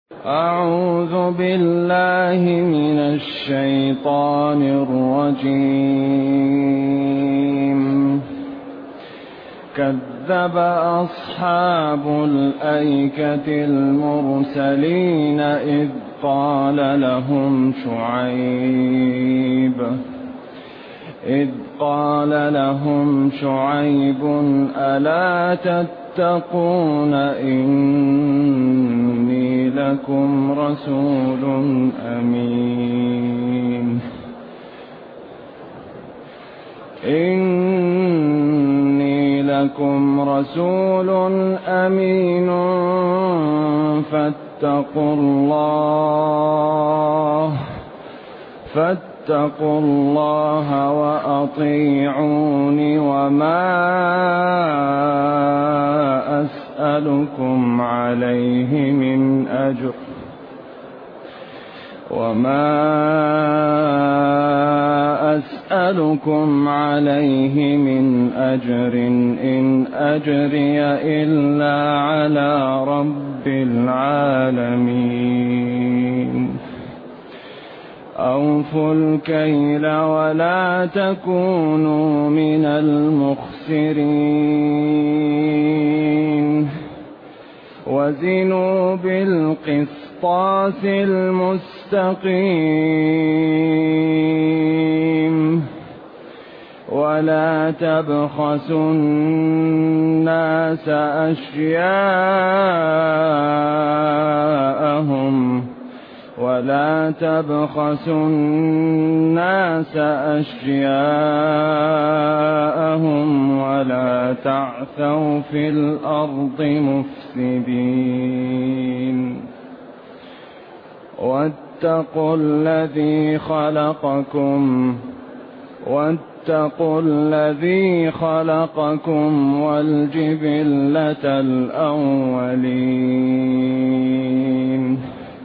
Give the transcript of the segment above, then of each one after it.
أعوذ بالله من الشيطان الرجيم. كذب أصحاب الأيكة المرسلين إذ قال لهم شعيب ألا تتقون إني لكم رسول أمين فاتقوا الله وأطيعون وما أسألكم عليه من أجر إن أجري إلا على رب العالمين. أوفوا الكيل ولا تكونوا من المخسرين وزنوا بالقسطاس المستقيم ولا تبخسوا الناس أشياءهم ولا تعثوا في الأرض مفسدين. واتقوا الذي خلقكم والجبلة الأولين.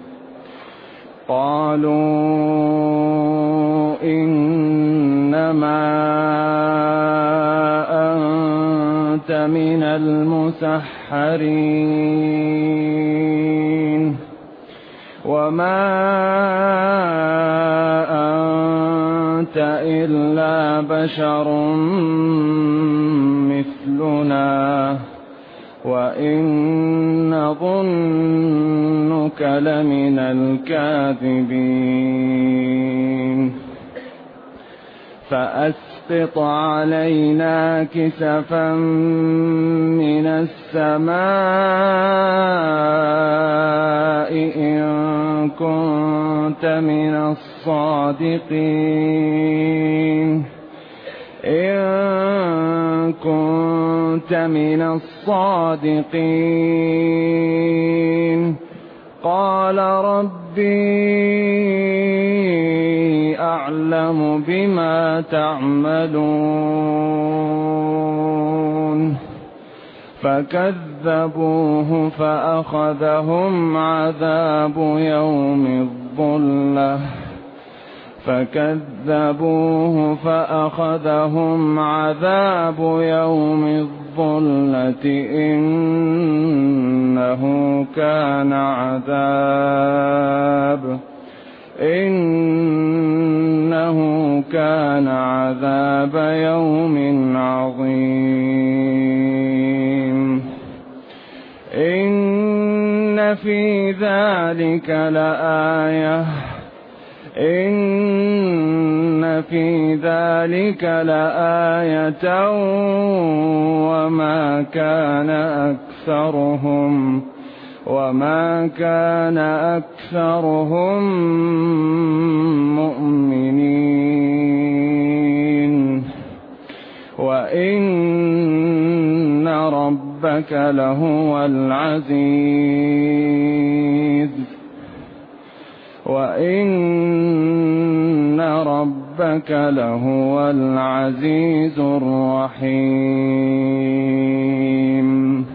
قالوا إنما أنت من المسحرين وما أنت إلا بشر مثلنا وإن نظنك لمن الكاذبين. فأسقط علينا كسفا من السماء إن كنت من الصادقين. قال ربي أعلم بما تعملون. فكذبوه فأخذهم عذاب يوم الظلة إنه كان عذاب يوم عظيم. إن في ذلك لآية وما كان أكثرهم مؤمنين وإن ربك لهو العزيز الرحيم.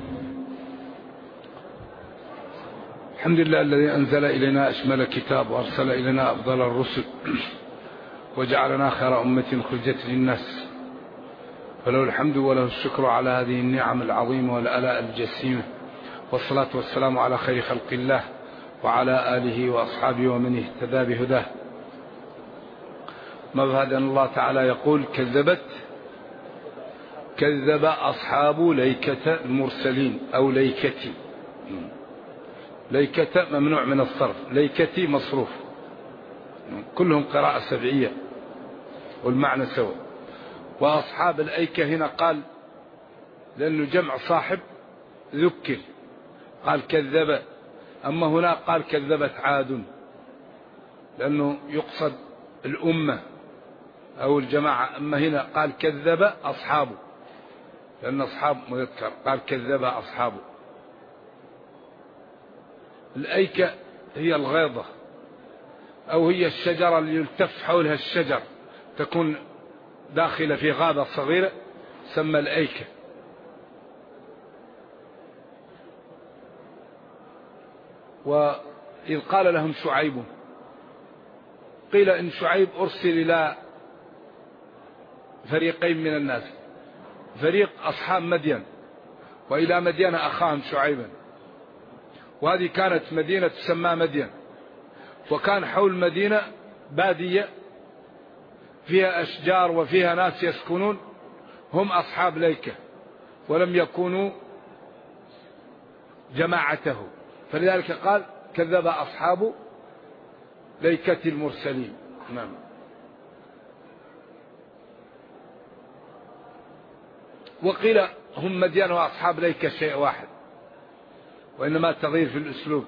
الحمد لله الذي أنزل إلينا أشمل كتاب وأرسل إلينا أفضل الرسل وجعلنا خير أمة خرجت للناس، فله الحمد وله الشكر على هذه النعم العظيمة والآلاء الجسيمة، والصلاة والسلام على خير خلق الله وعلى آله وأصحابه ومن اهتدى بهداه. مبهد أن الله تعالى يقول كذب أصحاب ليكة المرسلين أو ليكتي. ليكة ممنوع من الصرف، ليكتي مصروف، كلهم قراءة سبعية والمعنى سوى. وأصحاب الأيكة هنا قال لأنه جمع صاحب ذكر قال كذب، أما هنا قال كذبت عاد لأنه يقصد الأمة أو الجماعة، أما هنا قال كذب أصحابه لأن أصحاب مذكر، قال كذب أصحابه. الأيكة هي الغيضة أو هي الشجرة اللي يلتف حولها الشجر، تكون داخلة في غابة صغيرة سمى الأيكة. وإذ قال لهم شعيب، قيل إن شعيب أرسل إلى فريقين من الناس، فريق أصحاب مدين وإلى مدين أخاهم شعيبا، وهذه كانت مدينة تسمى مدين، وكان حول مدينة بادية فيها أشجار وفيها ناس يسكنون هم أصحاب ليكة ولم يكونوا جماعته، فلذلك قال كذب أصحاب ليكة المرسلين. نعم. وقيل هم مدين وأصحاب ليكة شيء واحد، وإنما تغيير في الأسلوب.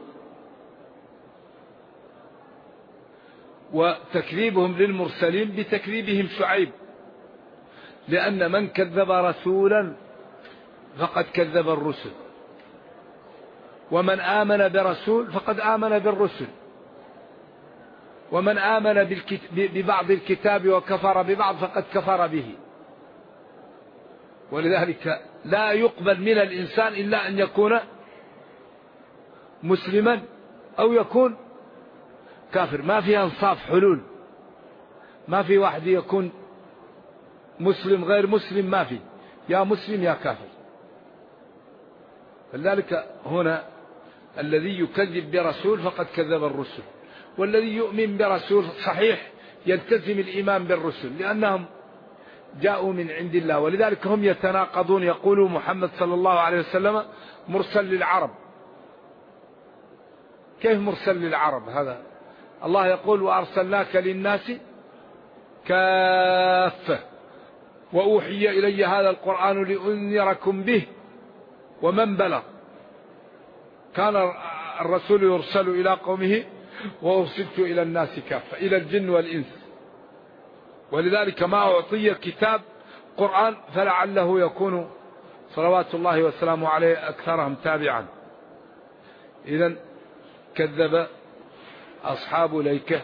وتكذيبهم للمرسلين بتكذيبهم شعيب، لأن من كذب رسولا فقد كذب الرسل، ومن آمن برسول فقد آمن بالرسل، ومن آمن ببعض الكتاب وكفر ببعض فقد كفر به. ولذلك لا يقبل من الإنسان إلا أن يكون مسلما أو يكون كافر، ما في أنصاف حلول، ما في واحد يكون مسلم غير مسلم، ما في، يا مسلم يا كافر. فلذلك هنا الذي يكذب برسول فقد كذب الرسل، والذي يؤمن برسول صحيح يلتزم الإيمان بالرسل لأنهم جاءوا من عند الله. ولذلك هم يتناقضون، يقولوا محمد صلى الله عليه وسلم مرسل للعرب. كيف مرسل للعرب؟ هذا الله يقول وأرسلناك للناس كافة وأوحي إلي هذا القرآن لأنذركم به ومن بلغ. كان الرسول يرسل إلى قومه وأرسلت إلى الناس كافة، إلى الجن والإنس. ولذلك ما أعطي كتاب قرآن فلعله يكون صلوات الله وسلامه عليه أكثرهم تابعا. إذن كذب أصحاب ليكة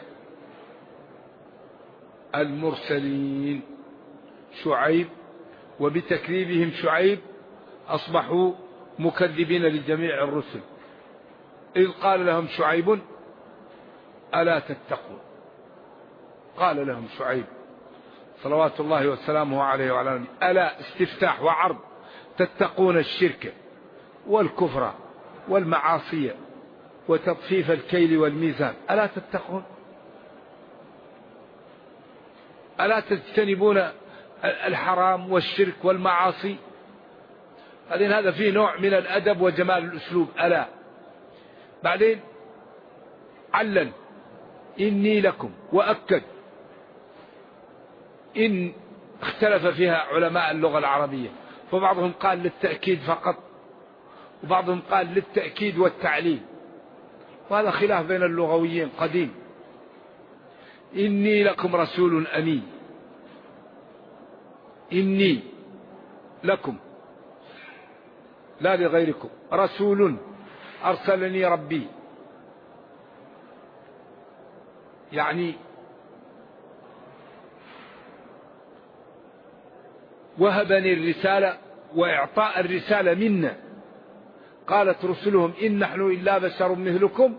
المرسلين شعيب، وبتكذيبهم شعيب أصبحوا مكذبين لجميع الرسل. إذ قال لهم شعيب ألا تتقون، قال لهم شعيب صلوات الله وسلامه عليه وعلى آله ألا استفتاح وعرض، تتقون الشرك والكفر والمعاصي وتطفيف الكيل والميزان، ألا تتقون، ألا تجتنبون الحرام والشرك والمعاصي. بعدين هذا فيه نوع من الأدب وجمال الأسلوب، ألا. بعدين علل إني لكم، وأكد. إن اختلف فيها علماء اللغة العربية، فبعضهم قال للتأكيد فقط، وبعضهم قال للتأكيد والتعليل، وهذا خلاف بين اللغويين قديم. إني لكم رسول أمين، إني لكم لا لغيركم، رسول أرسلني ربي، يعني وهبني الرسالة وإعطاء الرسالة منا. قالت رسلهم إن نحن إلا بشر مثلكم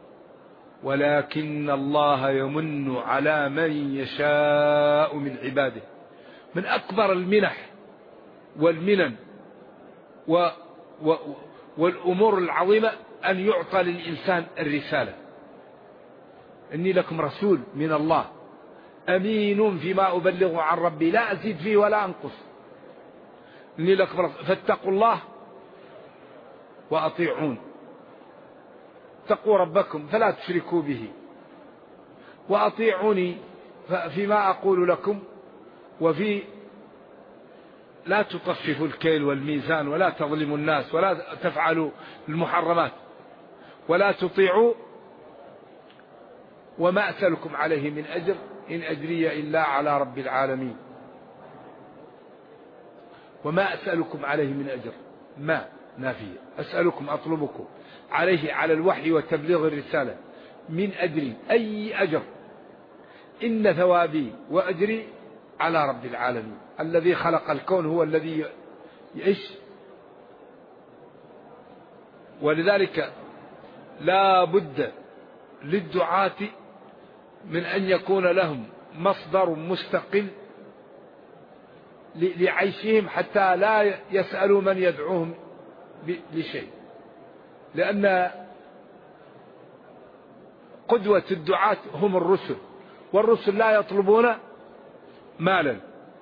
ولكن الله يمن على من يشاء من عباده. من أكبر المنح والمنن والأمور العظيمة أن يعطى للإنسان الرسالة، إني لكم رسول من الله أمين فيما أبلغ عن ربي لا أزيد فيه ولا أنقص، إني لكم رسول فاتقوا الله وأطيعون، اتقوا ربكم فلا تشركوا به وأطيعوني فيما أقول لكم، وفي لا تطففوا الكيل والميزان ولا تظلموا الناس ولا تفعلوا المحرمات ولا تطيعوا، وما أسألكم عليه من أجر إن أجري إلا على رب العالمين. وما أسألكم عليه من أجر، ما نافية، أسألكم أطلبكم عليه على الوحي وتبليغ الرسالة من أجري أي أجر، إن ثوابي وأجري على رب العالمين الذي خلق الكون هو الذي يعيش. ولذلك لا بد للدعاة من أن يكون لهم مصدر مستقل لعيشهم حتى لا يسألوا من يدعوهم لشيء، لأن قدوة الدعاة هم الرسل، والرسل لا يطلبون مالا،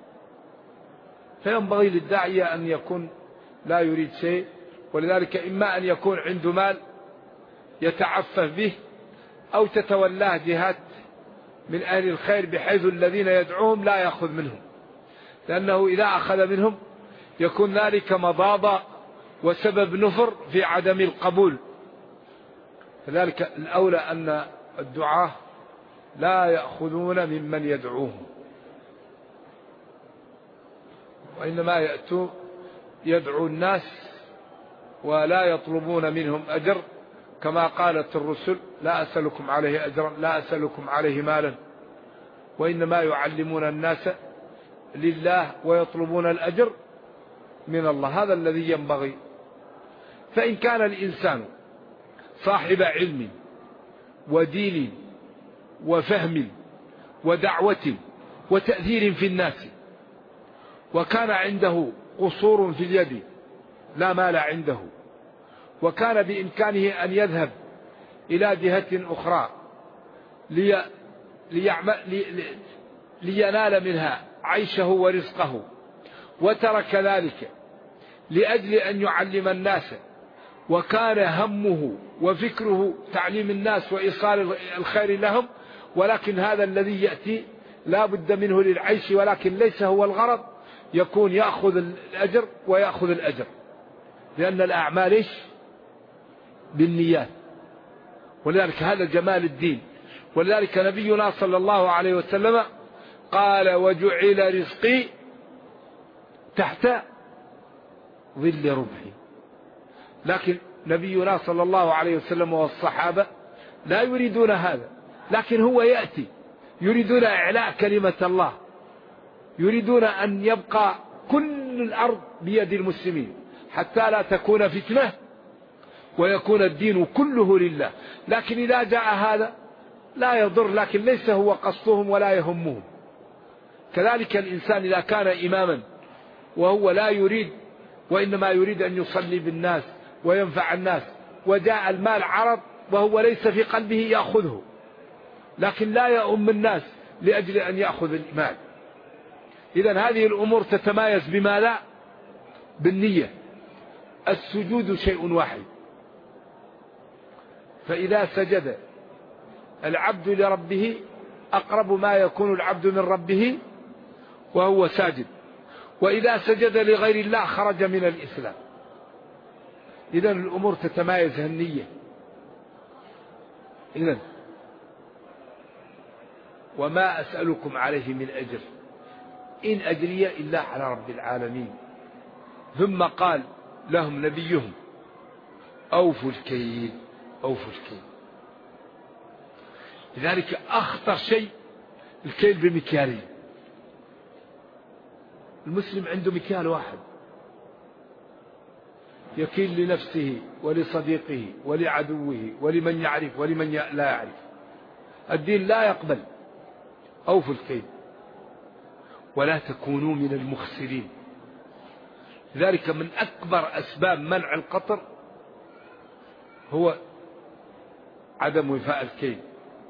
فينبغي للداعية أن يكون لا يريد شيء. ولذلك إما أن يكون عنده مال يتعفف به، أو تتولاه جهات من أهل الخير بحيث الذين يدعوهم لا يأخذ منهم، لأنه إذا أخذ منهم يكون ذلك مضاضة وسبب نفر في عدم القبول. فذلك الأولى أن الدعاة لا يأخذون ممن يدعوهم، وإنما يدعو الناس ولا يطلبون منهم أجر، كما قالت الرسل لا أسألكم عليه أجرا لا أسألكم عليه مالا، وإنما يعلمون الناس لله ويطلبون الأجر من الله. هذا الذي ينبغي. فإن كان الإنسان صاحب علم ودين وفهم ودعوة وتأثير في الناس، وكان عنده قصور في اليد لا مال عنده، وكان بإمكانه أن يذهب إلى جهة أخرى لينال منها عيشه ورزقه، وترك ذلك لأجل أن يعلم الناس، وكان همه وفكره تعليم الناس وإيصال الخير لهم، ولكن هذا الذي يأتي لا بد منه للعيش ولكن ليس هو الغرض، يكون يأخذ الأجر ويأخذ الأجر، لأن الأعمال إيش؟ بالنيات. ولذلك هذا جمال الدين. ولذلك نبينا صلى الله عليه وسلم قال وجعل رزقي تحت ظل رمحي. لكن نبينا صلى الله عليه وسلم والصحابة لا يريدون هذا، لكن هو يأتي يريدون إعلاء كلمة الله، يريدون أن يبقى كل الأرض بيد المسلمين حتى لا تكون فتنة ويكون الدين كله لله. لكن إذا جاء هذا لا يضر، لكن ليس هو قصدهم ولا يهمهم. كذلك الإنسان إذا كان إماما وهو لا يريد، وإنما يريد أن يصلي بالناس وينفع الناس، وجاء المال عرض وهو ليس في قلبه يأخذه، لكن لا يؤم الناس لأجل أن يأخذ المال. إذن هذه الأمور تتمايز بما لا بالنية. السجود شيء واحد، فإذا سجد العبد لربه أقرب ما يكون العبد من ربه وهو ساجد، وإذا سجد لغير الله خرج من الإسلام. إذن الأمور تتمايز النية. إذن وما أسألكم عليه من أجر إن أجري إلا على رب العالمين. ثم قال لهم نبيهم أوفوا الكيل أوفوا الكيل. لذلك أخطر شيء الكيل بمكيالين. المسلم عنده مكيال واحد يكيل لنفسه ولصديقه ولعدوه ولمن يعرف ولمن لا يعرف. الدين لا يقبل. أوفوا الكيل ولا تكونوا من المخسرين. لذلك من أكبر أسباب منع القطر هو عدم وفاء الكيل،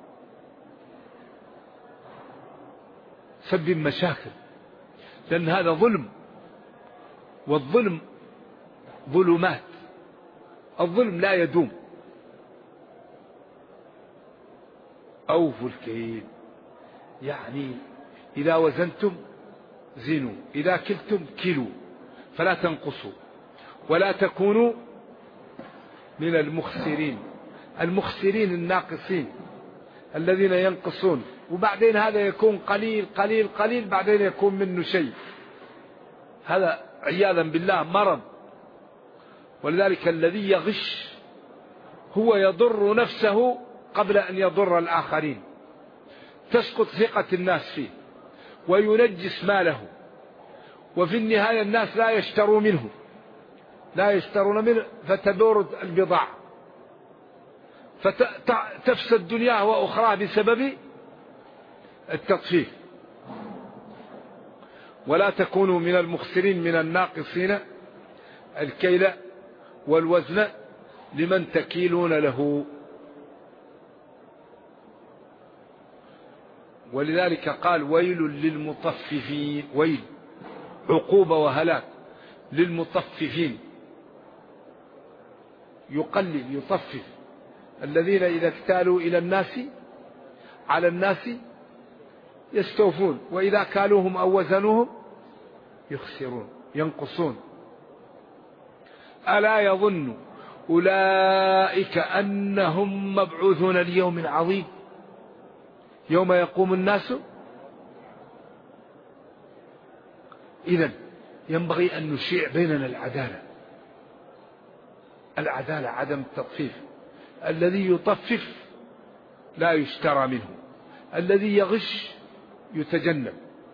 سبب مشاكل، لأن هذا ظلم، والظلم ظلمات، الظلم لا يدوم. أوفوا الكيل، يعني إذا وزنتم زنوا، إذا كلتم كلوا، فلا تنقصوا ولا تكونوا من المخسرين. المخسرين الناقصين الذين ينقصون، وبعدين هذا يكون قليل قليل قليل، بعدين يكون منه شيء، هذا عياذا بالله مرض. ولذلك الذي يغش هو يضر نفسه قبل أن يضر الآخرين، تسقط ثقة الناس فيه وينجس ماله، وفي النهاية الناس لا يشترون منه فتدور البضاعة، فتفسد دنياه وأخراه بسبب التطفيف. ولا تكونوا من المخسرين من الناقصين الكيل والوزن لمن تكيلون له. ولذلك قال ويل للمطففين، ويل عقوبة وهلاك للمطففين، يقلل يطفف، الذين إذا اكتالوا إلى الناس على الناس يستوفون، وإذا كالوهم أو وزنوهم يخسرون ينقصون. ألا يظن أولئك أنهم مبعوثون ليوم عظيم يوم يقوم الناس. إذن ينبغي أن نشيع بيننا العدالة، عدم التطفيف. الذي يطفف لا يشترى منه، الذي يغش يتجنب.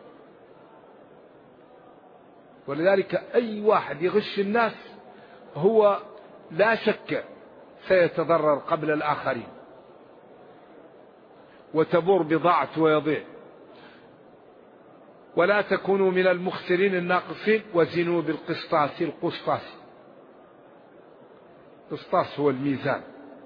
ولذلك أي واحد يغش الناس هو لا شك سيتضرر قبل الآخرين، وتبور بضاعته ويضيع. ولا تكونوا من المخسرين الناقصين وزنوا بالقسطاس القسطاس. القسطاس هو الميزان،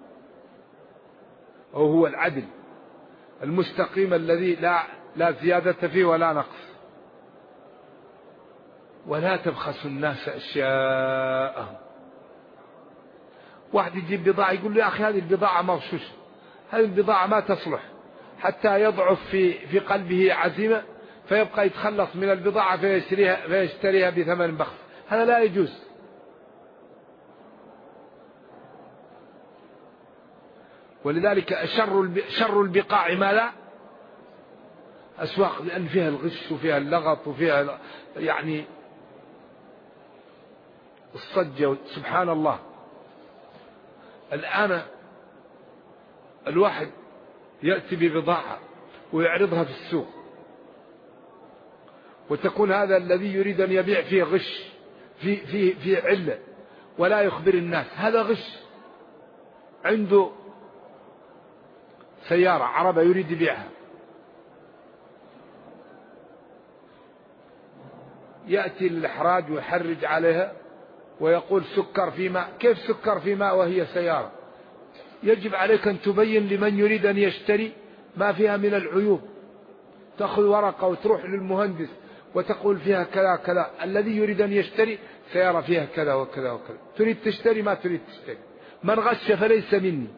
أو هو العدل المستقيم الذي لا زيادة فيه ولا نقص. ولا تبخسوا الناس أشياءهم. واحد يجيب بضاعة يقول له يا أخي هذه البضاعة مغشوشة، هذه البضاعة ما تصلح، حتى يضعف في قلبه عزيمة فيبقى يتخلص من البضاعة فيشتريها بثمن بخس. هذا لا يجوز. ولذلك شر البقاع ما لا أسواق، لأن فيها الغش وفيها اللغط وفيها يعني الصجة. سبحان الله، الآن الواحد يأتي ببضاعة ويعرضها في السوق، وتكون هذا الذي يريد أن يبيع فيه غش في علة ولا يخبر الناس، هذا غش. عنده سيارة عربة يريد يبيعها، يأتي للإحراج ويحرج عليها ويقول سكر في ماء. كيف سكر في ماء وهي سيارة؟ يجب عليك أن تبين لمن يريد أن يشتري ما فيها من العيوب. تأخذ ورقة وتروح للمهندس وتقول فيها كذا كذا، الذي يريد أن يشتري سيارة فيها كذا وكذا وكذا، تريد تشتري ما تريد تشتري، من غش فليس مني.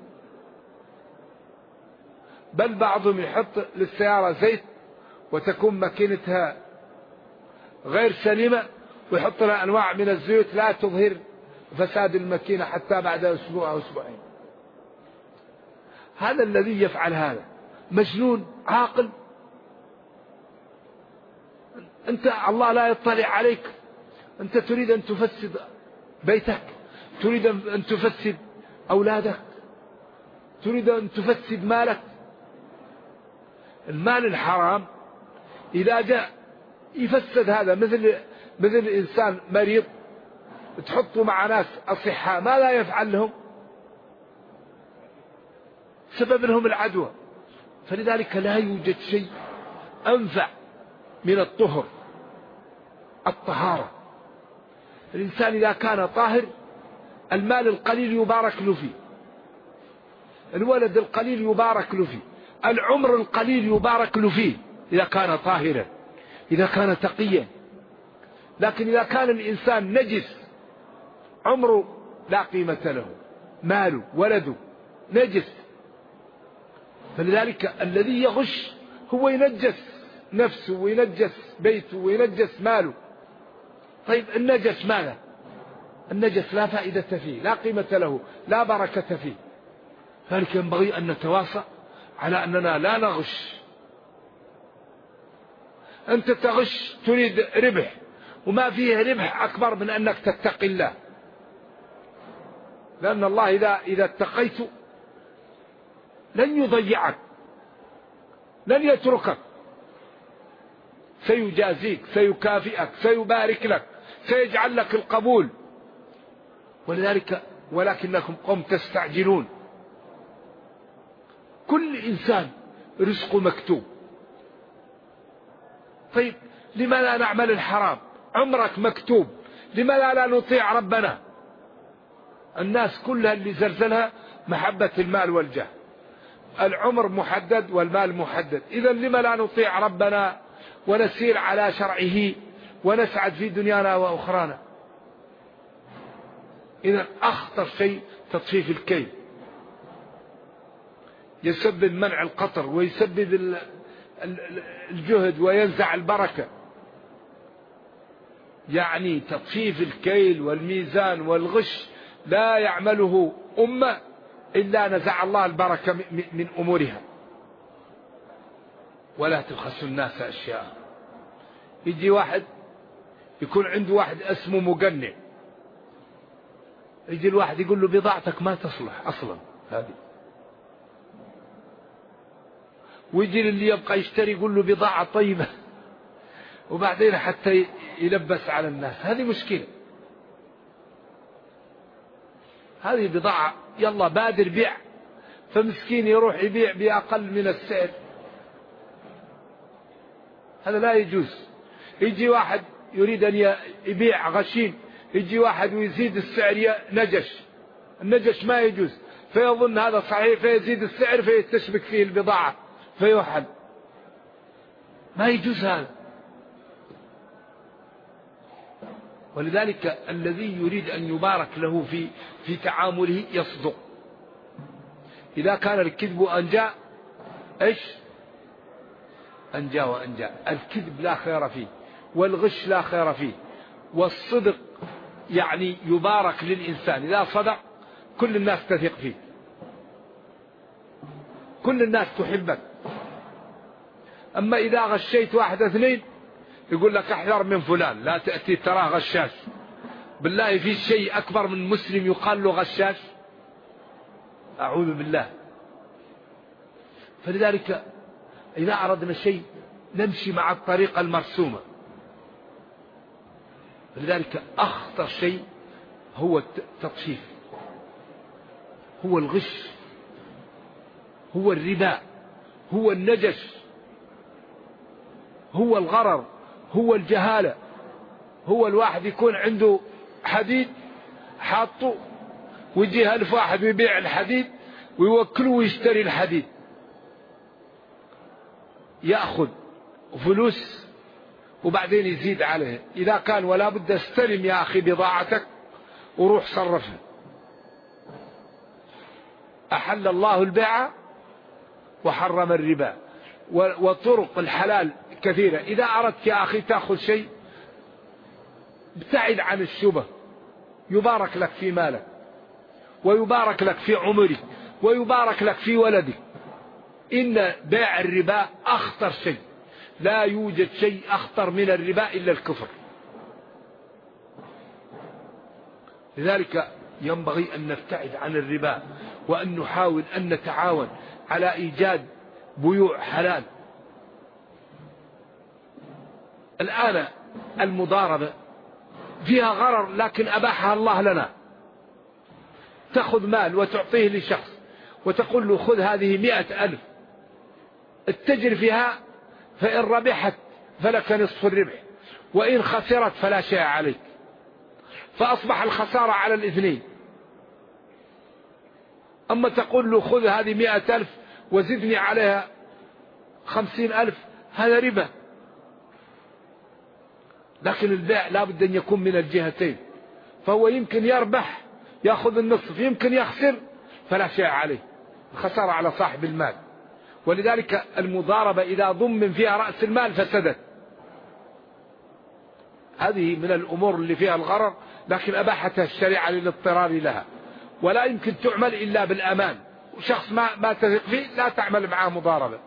بل بعضهم يحط للسيارة زيت وتكون ماكينتها غير سليمة ويحط لها أنواع من الزيوت لا تظهر فساد الماكينة حتى بعد أسبوع أو أسبوعين. هذا الذي يفعل هذا مجنون عاقل. أنت الله لا يطلع عليك، أنت تريد أن تفسد بيتك، تريد أن تفسد أولادك، تريد أن تفسد مالك. المال الحرام إذا جاء يفسد هذا، مثل إنسان مريض تحطه مع ناس أصحاء ما لا يفعل لهم، سبب لهم العدوى. فلذلك لا يوجد شيء أنفع من الطهر، الطهارة. الإنسان إذا كان طاهر المال القليل يبارك له فيه، الولد القليل يبارك له فيه، العمر القليل يبارك له فيه إذا كان طاهرا، إذا كان تقيا. لكن إذا كان الإنسان نجس عمره لا قيمة له، ماله ولده نجس. فلذلك الذي يغش هو ينجس نفسه وينجس بيته وينجس ماله. طيب النجس ماذا؟ النجس لا فائدة فيه، لا قيمة له، لا بركة فيه. فلذلك ينبغي أن نتواصى على أننا لا نغش. أنت تغش تريد ربح، وما فيه ربح أكبر من أنك تتقي الله، لأن الله إذا اتقيت لن يضيعك، لن يتركك، سيجازيك، سيكافئك، سيبارك لك، سيجعل لك القبول. ولذلك ولكنكم قوم تستعجلون. كل إنسان رزقه مكتوب. طيب لما لا نعمل الحرام؟ عمرك مكتوب، لما لا نطيع ربنا؟ الناس كلها اللي زلزلها محبة المال والجاه، العمر محدد والمال محدد. إذا لما لا نطيع ربنا ونسير على شرعه ونسعد في دنيانا وأخرانا؟ إذا أخطر شيء تطفيف الكيل، يسبب منع القطر ويسبب الجهد وينزع البركة. يعني تطفيف الكيل والميزان والغش لا يعمله أمة إلا نزع الله البركة من أمورها. ولا تبخسوا الناس أشياء. يجي واحد يكون عنده واحد اسمه مقنع، يجي الواحد يقول له بضاعتك ما تصلح أصلا هذه، ويجي اللي يبقى يشتري يقول له بضاعة طيبة، وبعدين حتى يلبس على الناس. هذه مشكلة. هذه بضاعة يلا بادر بيع، فمسكين يروح يبيع بأقل من السعر، هذا لا يجوز. يجي واحد يريد أن يبيع غشيم، يجي واحد ويزيد السعر، نجش، النجش ما يجوز، فيظن هذا صحيح فيزيد السعر فيستشبك فيه البضاعة فيوحل، ما يجوز هذا. ولذلك الذي يريد أن يبارك له في تعامله يصدق. إذا كان الكذب أنجى، إيش؟ أنجى وأنجى. الكذب لا خير فيه، والغش لا خير فيه، والصدق يعني يبارك للإنسان. إذا صدق كل الناس تثق فيه، كل الناس تحبك. أما إذا غشيت واحد اثنين يقول لك احذر من فلان، لا تأتي تراه غشاش. بالله في شيء أكبر من مسلم يقال له غشاش؟ أعوذ بالله. فلذلك إذا أردنا شيء نمشي مع الطريقة المرسومة. لذلك أخطر شيء هو التطفيف، هو الغش، هو الربا، هو النجش، هو الغرر، هو الجهالة. هو الواحد يكون عنده حديد حاطه، ويجي ألف واحد ويبيع الحديد ويوكله ويشتري الحديد، يأخذ فلوس وبعدين يزيد عليه. إذا كان ولا بد استلم يا أخي بضاعتك وروح صرفها. أحل الله البيع وحرم الربا، وطرق الحلال كثيرة. إذا أردت يا أخي تأخذ شيء ابتعد عن الشبه، يبارك لك في مالك، ويبارك لك في عمرك، ويبارك لك في ولدك. إن بيع الربا أخطر شيء، لا يوجد شيء أخطر من الربا إلا الكفر. لذلك ينبغي أن نبتعد عن الربا، وأن نحاول أن نتعاون على إيجاد بيوع حلال. الآن المضاربة فيها غرر، لكن أباحها الله لنا. تأخذ مال وتعطيه لشخص وتقول له خذ هذه 100,000، اتجر فيها، فإن ربحت فلك نصف الربح، وإن خسرت فلا شيء عليك. فأصبح الخسارة على الاثنين. أما تقول له خذ هذه 100,000 وزدني عليها 50,000، هذا ربا. لكن البيع لا بد أن يكون من الجهتين، فهو يمكن يربح يأخذ النصف، يمكن يخسر فلا شيء عليه، الخسارة على صاحب المال. ولذلك المضاربة إذا ضمن فيها رأس المال فسدت. هذه من الأمور اللي فيها الغرر، لكن أباحتها الشريعة للاضطرار لها، ولا يمكن تعمل إلا بالأمان، وشخص ما تثق فيه لا تعمل معه مضاربة.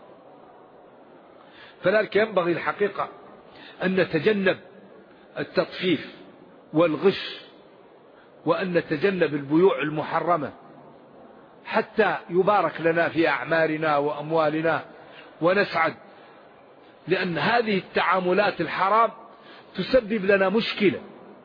فذلك ينبغي الحقيقة أن نتجنب التطفيف والغش، وأن نتجنب البيوع المحرمة حتى يبارك لنا في أعمارنا وأموالنا ونسعد. لأن هذه التعاملات الحرام تسبب لنا مشكلة.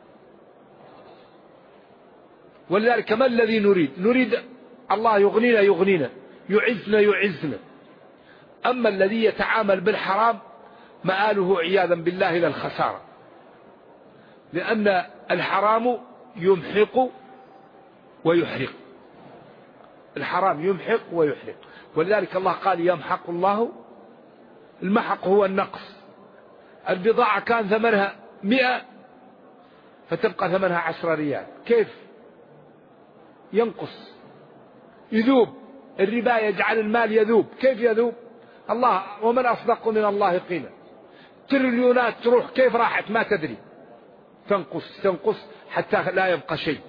ولذلك ما الذي نريد الله يغنينا يعزنا. أما الذي يتعامل بالحرام مآله عياذا بالله إلى الخسارة، لأن الحرام يمحق ويحرق. الحرام يمحق ويحرق، ولذلك الله قال يمحق الله. المحق هو النقص. البضاعة كان ثمنها 100 فتبقى ثمنها 10 ريال، كيف ينقص؟ يذوب. الربا يجعل المال يذوب. كيف يذوب؟ الله ومن أصدق من الله قيلا. تريليونات تروح، كيف راحت ما تدري، تنقص حتى لا يبقى شيء.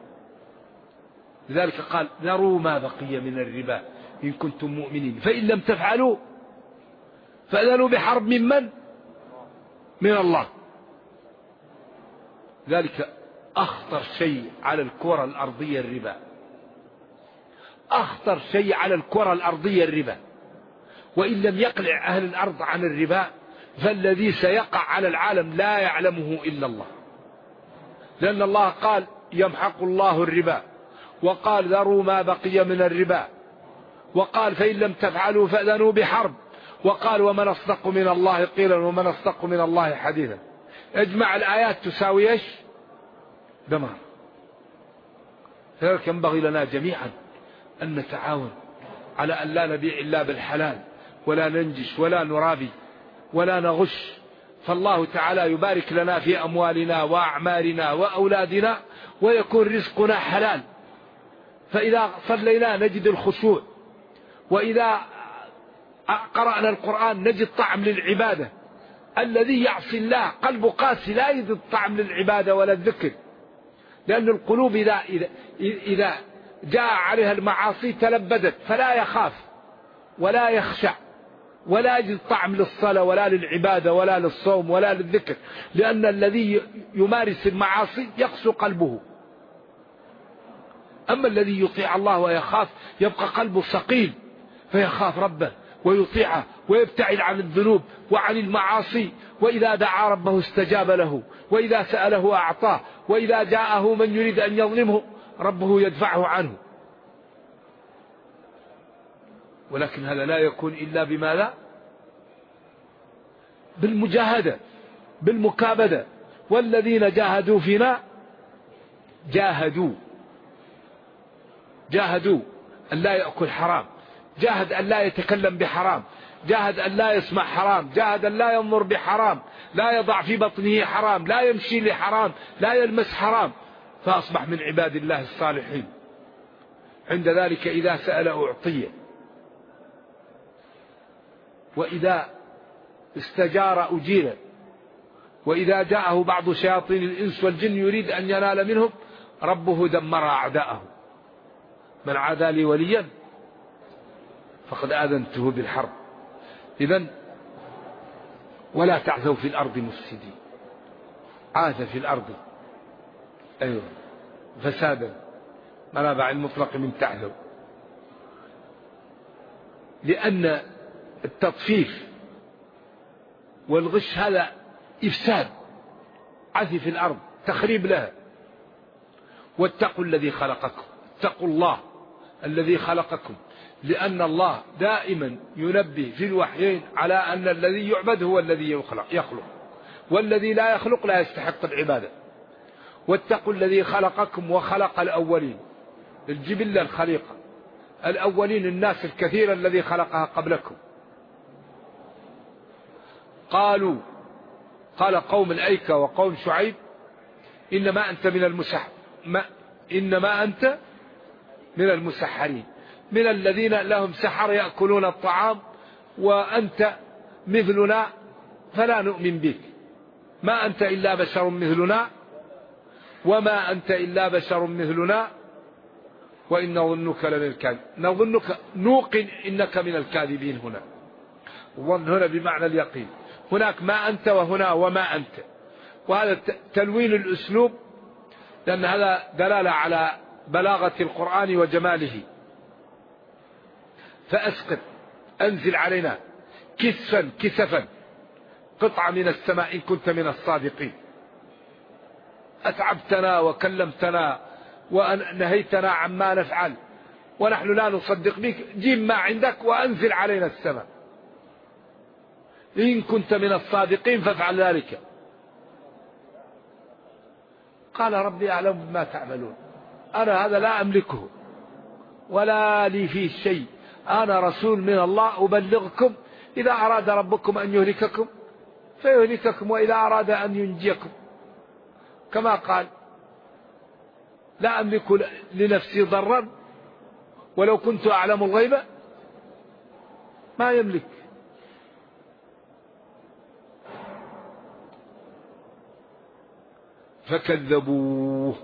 لذلك قال ذروا ما بقي من الربا إن كنتم مؤمنين فإن لم تفعلوا فأذنوا بحرب من الله. ذلك أخطر شيء على الكرة الأرضية الربا، أخطر شيء على الكرة الأرضية الربا. وإن لم يقلع أهل الأرض عن الربا فالذي سيقع على العالم لا يعلمه إلا الله. لأن الله قال يمحق الله الربا، وقال ذروا ما بقي من الربا، وقال فإن لم تفعلوا فأذنوا بحرب، وقال ومن أصدق من الله قيلا ومن أصدق من الله حديثا. اجمع الآيات تساوي ايش؟ دمار. لذلك ينبغي لنا جميعا أن نتعاون على أن لا نبيع إلا بالحلال، ولا ننجش ولا نرابي ولا نغش. فالله تعالى يبارك لنا في أموالنا وأعمارنا وأولادنا، ويكون رزقنا حلال. فإذا صلينا نجد الخشوع، وإذا قرأنا القرآن نجد طعم للعبادة. الذي يعصي الله قلبه قاسي لا يجد طعم للعبادة ولا الذكر، لأن القلوب إذا جاء عليها المعاصي تلبدت، فلا يخاف ولا يخشع ولا يجد طعم للصلاة ولا للعبادة ولا للصوم ولا للذكر، لأن الذي يمارس المعاصي يقسو قلبه. أما الذي يطيع الله ويخاف يبقى قلبه ثقيل، فيخاف ربه ويطيعه ويبتعد عن الذنوب وعن المعاصي. وإذا دعا ربه استجاب له، وإذا سأله أعطاه، وإذا جاءه من يريد أن يظلمه ربه يدفعه عنه. ولكن هذا لا يكون إلا بماذا؟ بالمجاهدة، بالمكابدة. والذين جاهدوا فينا جاهدوا أن لا يأكل حرام، جاهد أن لا يتكلم بحرام، جاهد أن لا يسمع حرام، جاهد أن لا ينظر بحرام، لا يضع في بطنه حرام، لا يمشي لحرام، لا يلمس حرام، فأصبح من عباد الله الصالحين. عند ذلك إذا سأل أعطيه، وإذا استجار أجير، وإذا جاءه بعض شياطين الإنس والجن يريد أن ينال منهم ربه دمر أعداءه. من عادى لي وليا فقد آذنته بالحرب. إذن ولا تعثوا في الأرض مفسدين. عاث في الأرض فسادا، منابع المطلق من تعثوا، لأن التطفيف والغش هذا إفساد، عث في الأرض، تخريب لها. واتقوا الذي خلقكم، اتقوا الله الذي خلقكم، لأن الله دائما ينبه في الوحيين على أن الذي يعبد هو الذي يخلق، والذي لا يخلق لا يستحق العبادة. واتقوا الذي خلقكم وخلق الأولين، الجبلة الخليقة، الأولين الناس الكثير الذي خلقها قبلكم. قال قوم الأيكة وقوم شعيب إنما أنت من المسحرين، من الذين لهم سحر يأكلون الطعام، وأنت مثلنا فلا نؤمن بك، ما أنت إلا بشر مثلنا وما أنت إلا بشر مثلنا وإن نظنك لمن الكاذبين. نوقن إنك من الكاذبين. هنا الظن هنا بمعنى اليقين، هناك ما أنت وهنا وما أنت، وهذا تلوين الأسلوب، لأن هذا دلالة على بلاغة القرآن وجماله. فأسقط، أنزل علينا كسفا قطعة من السماء إن كنت من الصادقين. أتعبتنا وكلمتنا ونهيتنا عما نفعل ونحن لا نصدق بك، جيب ما عندك وأنزل علينا السماء إن كنت من الصادقين فافعل ذلك. قال ربي أعلم بما تعملون، أنا هذا لا أملكه ولا لي فيه شيء، أنا رسول من الله أبلغكم، إذا أراد ربكم أن يهلككم فيهلككم، وإذا أراد أن ينجيكم كما قال لا أملك لنفسي ضرا ولو كنت أعلم الغيب ما يملك. فكذبوه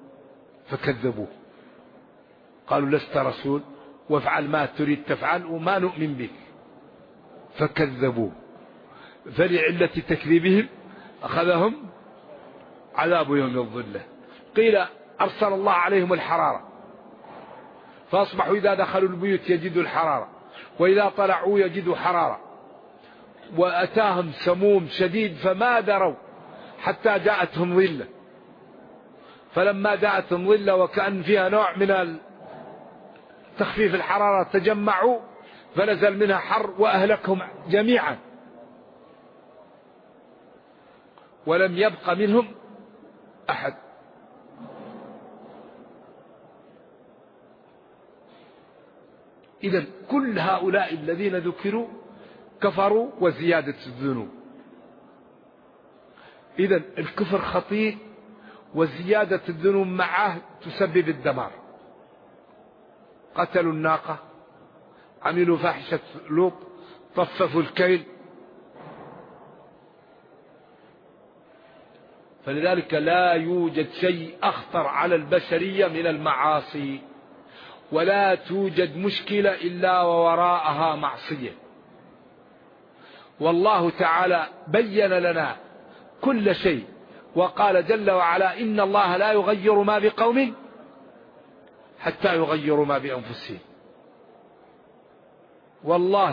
قالوا لست رسول وافعل ما تريد تفعل وما نؤمن بك. فكذبوه فلعلة تكذيبهم أخذهم عذاب يوم الظلة. قيل أرسل الله عليهم الحرارة فأصبحوا إذا دخلوا البيوت يجدوا الحرارة، وإذا طلعوا يجدوا حرارة، وأتاهم سموم شديد فما دروا حتى جاءتهم ظلة، فلما جاءتهم ظلة وكأن فيها نوع من تخفيف الحرارة تجمعوا فنزل منها حر وأهلكهم جميعا ولم يبق منهم أحد. إذن كل هؤلاء الذين ذكروا كفروا وزيادة الذنوب. إذن الكفر خطير وزيادة الذنوب معه تسبب الدمار. قتلوا الناقة، عملوا فاحشة لوط، طففوا الكيل. فلذلك لا يوجد شيء أخطر على البشرية من المعاصي، ولا توجد مشكلة إلا ووراءها معصية. والله تعالى بين لنا كل شيء وقال جل وعلا إن الله لا يغير ما بقوم حتى يغيروا ما بأنفسهم. والله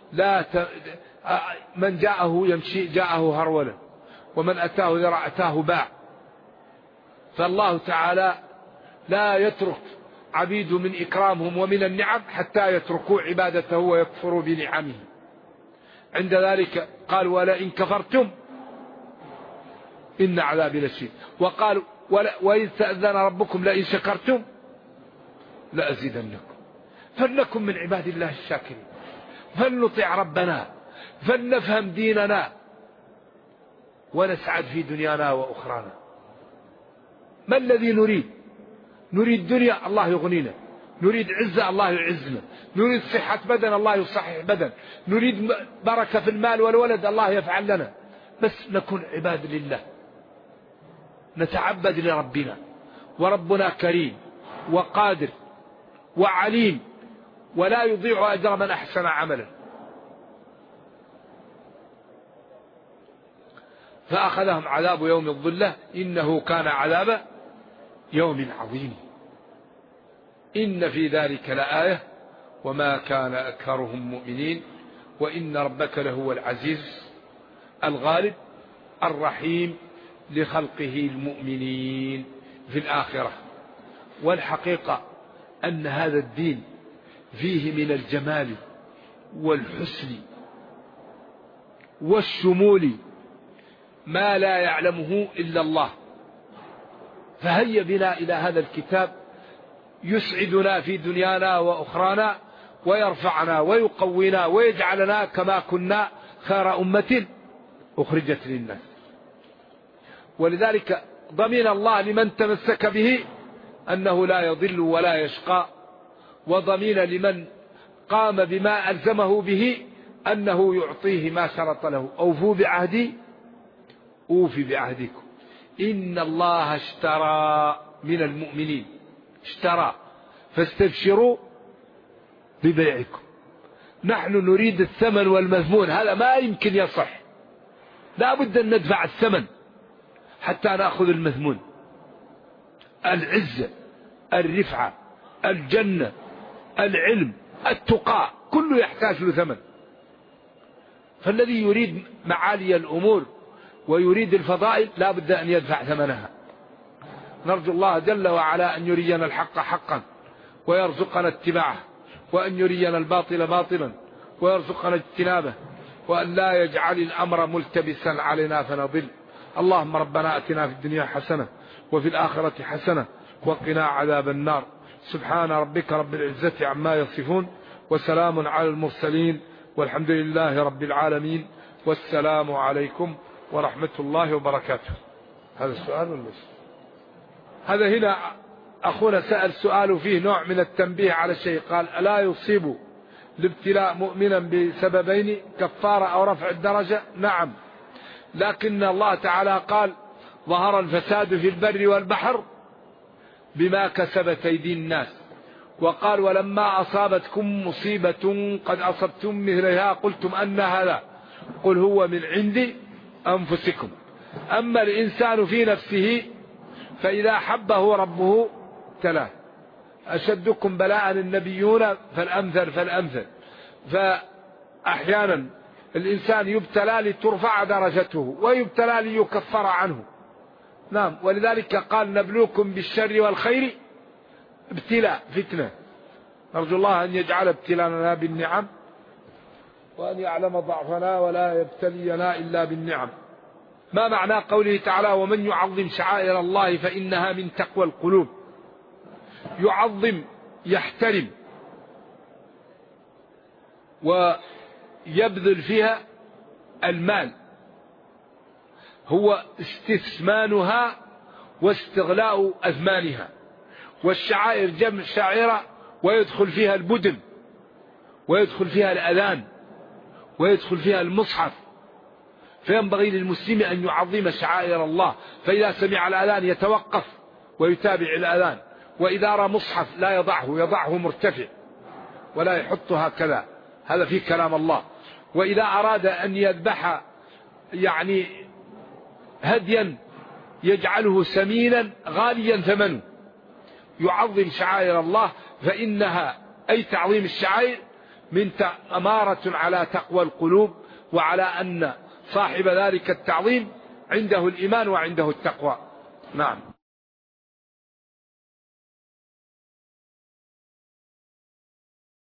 من جاءه يمشي جاءه هرولا، ومن أتاه ذرع أتاه باع. فالله تعالى لا يترك عبيد من إكرامهم ومن النعم حتى يتركوا عبادته ويكفروا بنعمه. عند ذلك قال ولئن كفرتم إن عذابي لشديد، وقال وإذ تأذن ربكم لئن شكرتم لأزيدنكم. فلنكن من عباد الله الشاكرين، فلنطع ربنا، فلنفهم ديننا، ونسعد في دنيانا وأخرانا. ما الذي نريد؟ نريد دنيا الله يغنينا، نريد عزة الله يعزنا، نريد صحة بدن الله يصحح بدن، نريد بركة في المال والولد الله يفعل لنا، بس نكون عباد لله، نتعبد لربنا، وربنا كريم وقادر وعليم ولا يضيع أجر من أحسن عملا. فأخذهم عذاب يوم الظلة إنه كان عذاب يوم عظيم. إن في ذلك لآية وما كان أكثرهم مؤمنين وإن ربك لهو العزيز الغالب الرحيم لخلقه المؤمنين في الآخرة. والحقيقة أن هذا الدين فيه من الجمال والحسن والشمول ما لا يعلمه إلا الله. فهيا بنا إلى هذا الكتاب يسعدنا في دنيانا وأخرانا ويرفعنا ويقوينا ويجعلنا كما كنا خير أمة أخرجت للناس. ولذلك ضمن الله لمن تمسك به أنه لا يضل ولا يشقى، وضمن لمن قام بما ألزمه به أنه يعطيه ما شرط له. أوفوا بعهدي أوفي بعهدكم إن الله اشترى من المؤمنين، اشترى، فاستبشروا ببيعكم. نحن نريد الثمن والمثمون، هذا ما يمكن يصح، لا بد أن ندفع الثمن حتى نأخذ المثمون. العزة، الرفعة، الجنة، العلم، التقى، كله يحتاج له ثمن. فالذي يريد معالي الأمور ويريد الفضائل لا بد أن يدفع ثمنها. نرجو الله جل وعلا أن يرينا الحق حقا ويرزقنا اتباعه، وأن يرينا الباطل باطلا ويرزقنا اجتنابه، وأن لا يجعل الأمر ملتبسا علينا فنضل. اللهم ربنا أتنا في الدنيا حسنة وفي الآخرة حسنة وقنا عذاب النار. سبحان ربك رب العزة عما يصفون، وسلام على المرسلين، والحمد لله رب العالمين، والسلام عليكم ورحمة الله وبركاته. هذا السؤال ولا هذا؟ هنا أخونا سأل سؤال فيه نوع من التنبيه على شيء، قال: ألا يصيب الابتلاء مؤمنا بسببين، كفارة أو رفع الدرجة؟ نعم، لكن الله تعالى قال: ظهر الفساد في البر والبحر بما كسبت أيدي الناس. وقال: ولما أصابتكم مصيبة قد أصبتم مثلها قلتم أن هذا، قل هو من عند أنفسكم. أما الإنسان في نفسه فإذا حبه ربه تلاه. أشدكم بلاء النبيون فالأمثل فالأمثل. فأحيانا الإنسان يبتلى لترفع درجته ويبتلى ليكفر عنه. نعم، ولذلك قال: نبلوكم بالشر والخير ابتلاء، فتنة. نرجو الله أن يجعل ابتلاءنا بالنعم، وأن يعلم ضعفنا ولا يبتلينا إلا بالنعم. ما معنى قوله تعالى: ومن يعظم شعائر الله فإنها من تقوى القلوب؟ يعظم، يحترم، ويبذل فيها المال، هو استثمانها واستغلاء أثمانها. والشعائر جمع شعيرة، ويدخل فيها البدن، ويدخل فيها الأذان، ويدخل فيها المصحف. فينبغي للمسلم أن يعظم شعائر الله، فإذا سمع الأذان يتوقف ويتابع الأذان، وإذا رأى مصحف لا يضعه مرتفع ولا يحطه هكذا، هذا في كلام الله. وإذا أراد أن يذبح يعني هديا يجعله سمينا غاليا ثمنه. يعظم شعائر الله، فإنها أي تعظيم الشعائر من أمارة على تقوى القلوب، وعلى أن صاحب ذلك التعظيم عنده الإيمان وعنده التقوى. نعم.